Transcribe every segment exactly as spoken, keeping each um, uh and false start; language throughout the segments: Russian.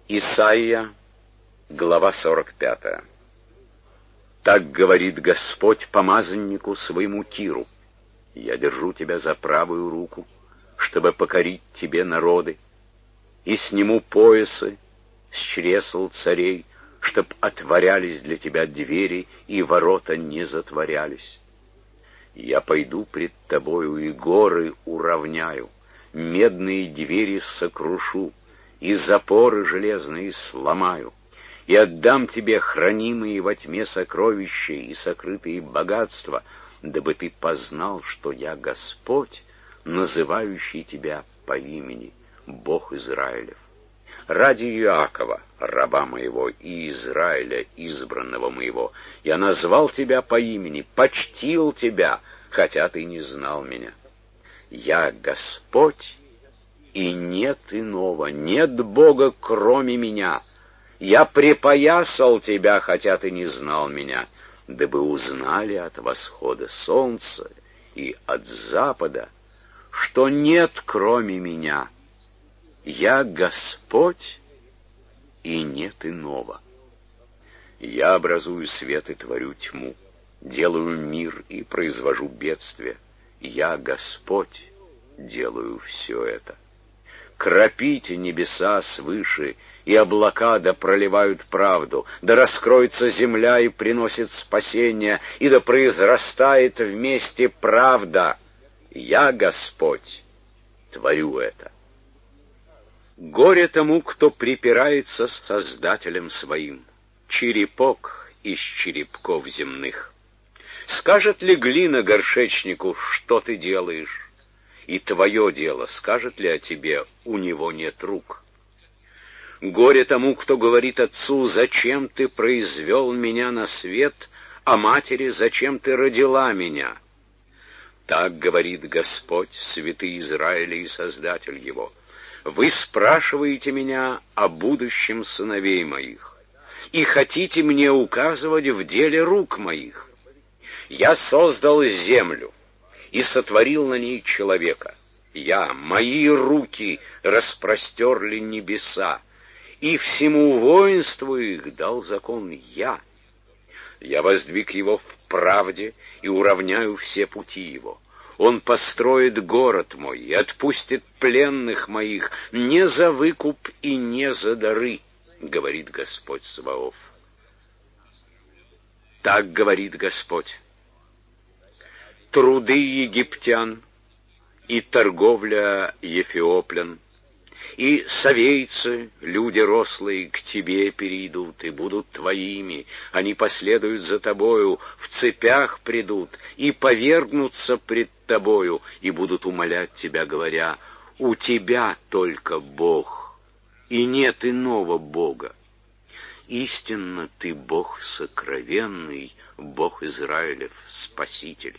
Исайя, глава сорок пятая. Так говорит Господь помазаннику своему Киру: «Я держу тебя за правую руку, чтобы покорить тебе народы, и сниму поясы с чресл царей, чтоб отворялись для тебя двери, и ворота не затворялись. Я пойду пред тобою, и горы уравняю, медные двери сокрушу, и запоры железные сломаю, и отдам тебе хранимые во тьме сокровища и сокрытые богатства, дабы ты познал, что я Господь, называющий тебя по имени, Бог Израилев. Ради Иакова, раба моего, и Израиля, избранного моего, я назвал тебя по имени, почтил тебя, хотя ты не знал меня. Я Господь, и нет иного, нет Бога, кроме меня. Я припоясал тебя, хотя ты не знал меня, дабы узнали от восхода солнца и от запада, что нет кроме меня. Я Господь, и нет иного. Я образую свет и творю тьму, делаю мир и произвожу бедствие. Я Господь, делаю все это. Кропите небеса свыше, и облака да проливают правду, да раскроется земля и приносит спасение, и да произрастает вместе правда. Я Господь, творю это. Горе тому, кто припирается с Создателем своим, черепок из черепков земных. Скажет ли глина горшечнику, что ты делаешь? И твое дело, скажет ли о тебе, у него нет рук? Горе тому, кто говорит отцу: зачем ты произвел меня на свет, а матери: зачем ты родила меня? Так говорит Господь, святый Израиля и Создатель его: вы спрашиваете меня о будущем сыновей моих, и хотите мне указывать в деле рук моих. Я создал землю и сотворил на ней человека. Я, мои руки распростерли небеса, и всему воинству их дал закон я. Я воздвиг его в правде и уравняю все пути его. Он построит город мой и отпустит пленных моих не за выкуп и не за дары, говорит Господь Саваоф. Так говорит Господь: труды египтян и торговля ефиоплян, и совейцы, люди рослые, к тебе перейдут и будут твоими, они последуют за тобою, в цепях придут и повергнутся пред тобою, и будут умолять тебя, говоря: у тебя только Бог, и нет иного Бога. Истинно ты Бог сокровенный, Бог Израилев, Спаситель.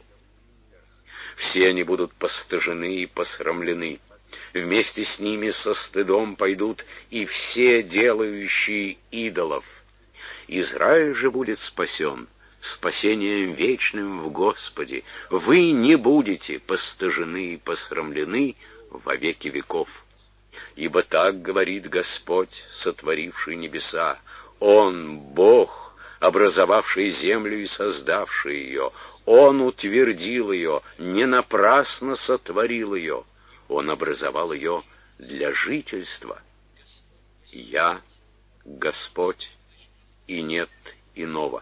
Все они будут постыжены и посрамлены. Вместе с ними со стыдом пойдут и все делающие идолов. Израиль же будет спасен спасением вечным в Господе. Вы не будете постыжены и посрамлены во веки веков. Ибо так говорит Господь, сотворивший небеса: Он Бог, образовавший землю и создавший ее. Он утвердил ее, не напрасно сотворил ее. Он образовал ее для жительства. Я Господь, и нет иного.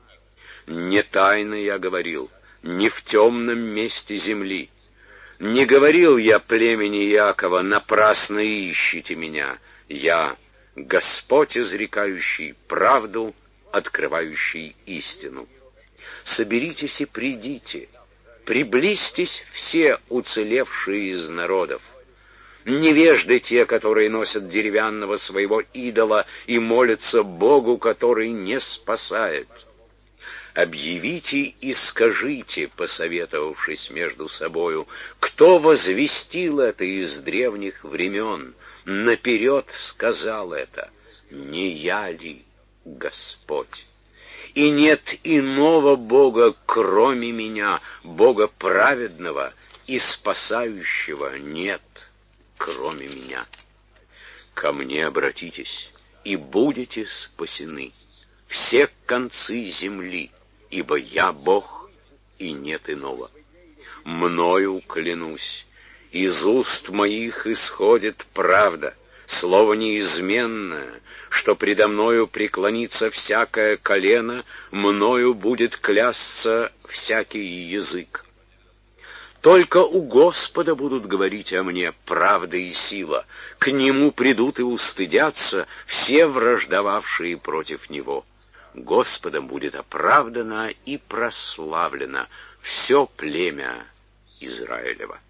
Не тайно я говорил, не в темном месте земли. Не говорил я племени Иакова: напрасно ищите меня. Я Господь, изрекающий правду, открывающий истину. Соберитесь и придите, приблизьтесь все уцелевшие из народов. Невежды те, которые носят деревянного своего идола и молятся Богу, который не спасает. Объявите и скажите, посоветовавшись между собою, кто возвестил это из древних времен, наперед сказал это: не я ли Господь? И нет иного Бога, кроме меня, Бога праведного и спасающего нет, кроме меня. Ко мне обратитесь, и будете спасены, все концы земли, ибо я Бог, и нет иного. Мною клянусь, из уст моих исходит правда, слово неизменное, что предо мною преклонится всякое колено, мною будет клясться всякий язык. Только у Господа будут говорить о мне правда и сила, к Нему придут и устыдятся все враждовавшие против Него. Господом будет оправдано и прославлено все племя Израилева.